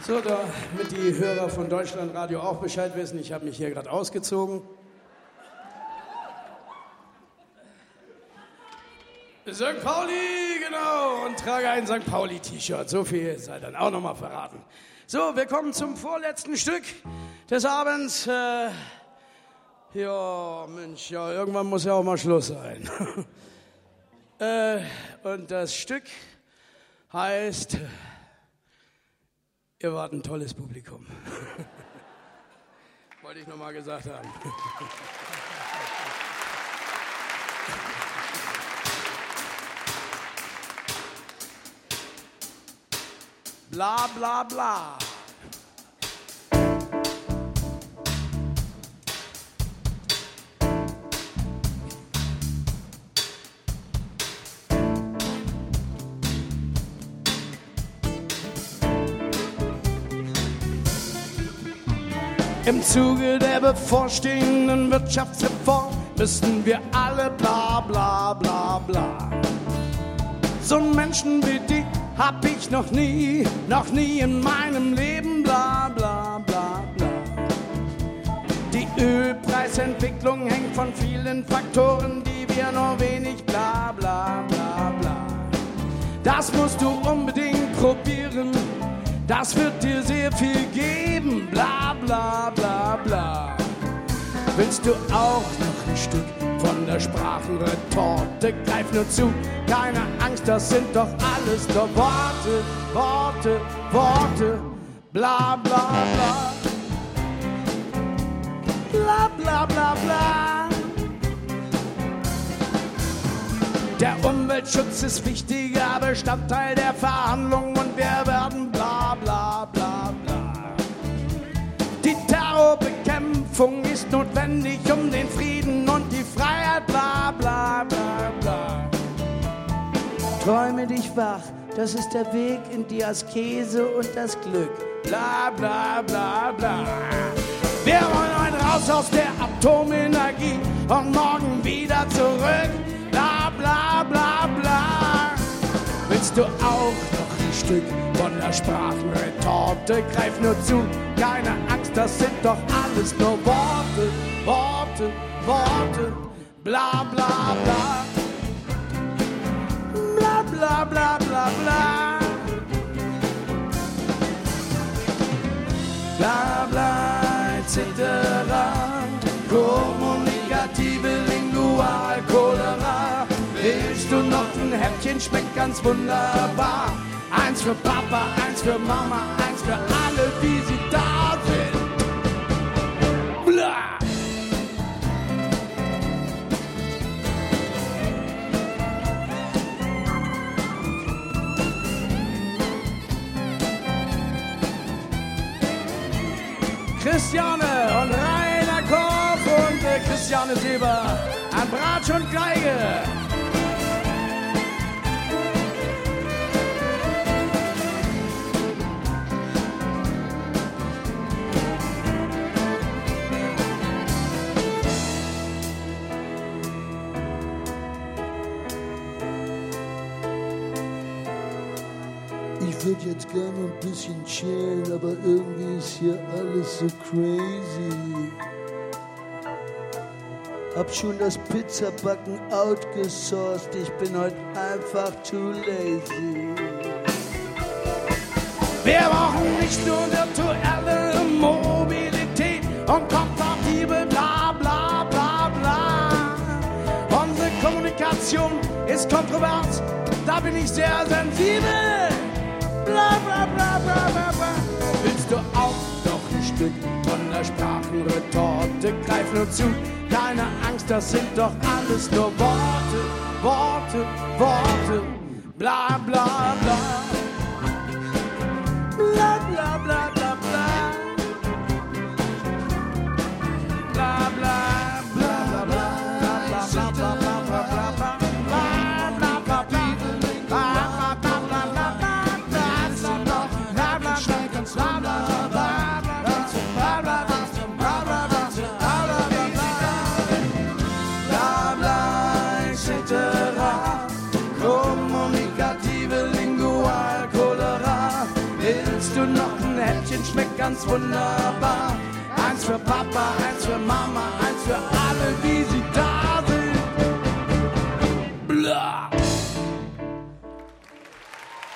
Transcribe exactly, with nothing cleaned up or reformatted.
So, damit die Hörer von Deutschlandradio auch Bescheid wissen, ich habe mich hier gerade ausgezogen. Sankt Pauli, genau, und trage ein Sankt Pauli-T-Shirt. So viel sei dann auch nochmal verraten. So, wir kommen zum vorletzten Stück des Abends. Äh, ja, Mensch, ja, irgendwann muss ja auch mal Schluss sein. äh, und das Stück heißt... Ihr wart ein tolles Publikum. Wollte ich noch mal gesagt haben. Bla bla bla. Im Zuge der bevorstehenden Wirtschaftsreform müssen wir alle bla bla bla bla. So einen Menschen wie die hab ich noch nie, noch nie in meinem Leben bla bla bla bla. Die Ölpreisentwicklung hängt von vielen Faktoren, die wir nur wenig bla bla bla bla. Das musst du unbedingt probieren. Das wird dir sehr viel geben, bla bla bla bla. Willst du auch noch ein Stück von der Sprachenretorte? Greif nur zu, keine Angst, das sind doch alles nur Worte, Worte, Worte, bla bla bla. Bla bla bla bla. Der Umweltschutz ist wichtiger Bestandteil der Verhandlungen und wir werden bla bla bla bla. Die Terrorbekämpfung ist notwendig um den Frieden und die Freiheit, bla bla bla bla. Träume dich wach, das ist der Weg in die Askese und das Glück, bla bla bla bla. Wir wollen heute raus aus der Atomenergie und morgen wieder zurück. Bla bla bla bla. Willst du auch noch ein Stück von der Sprachenretorte? Greif nur zu, keine Angst, das sind doch alles nur Worte, Worte, Worte. Bla bla bla. Bla bla bla bla bla. Bla bla et cetera. Kommunikative Lingualcholera. Willst du noch ein Häppchen? Schmeckt ganz wunderbar. Eins für Papa, eins für Mama, eins für alle, wie sie da sind. Blah. Christiane und Rainer Korf und äh, Christiane Silber an Bratsch und Geige. Ich würde jetzt gerne ein bisschen chillen, aber irgendwie ist hier alles so crazy. Hab schon das Pizzabacken outgesourced, ich bin heute einfach too lazy. Wir brauchen nicht nur virtuelle Mobilität und kompatibel bla bla bla bla. Unsere Kommunikation ist kontrovers, da bin ich sehr sensibel. Bla bla bla bla bla bla. Willst du auch noch ein Stück von der Sprachenretorte? Greif nur zu, keine Angst, das sind doch alles nur Worte, Worte, Worte. Bla bla bla. Bla bla bla bla bla. Bla bla bla bla bla bla bla bla bla bla bla. ganz wunderbar. Eins für Papa, eins für Mama, eins für alle, die sie da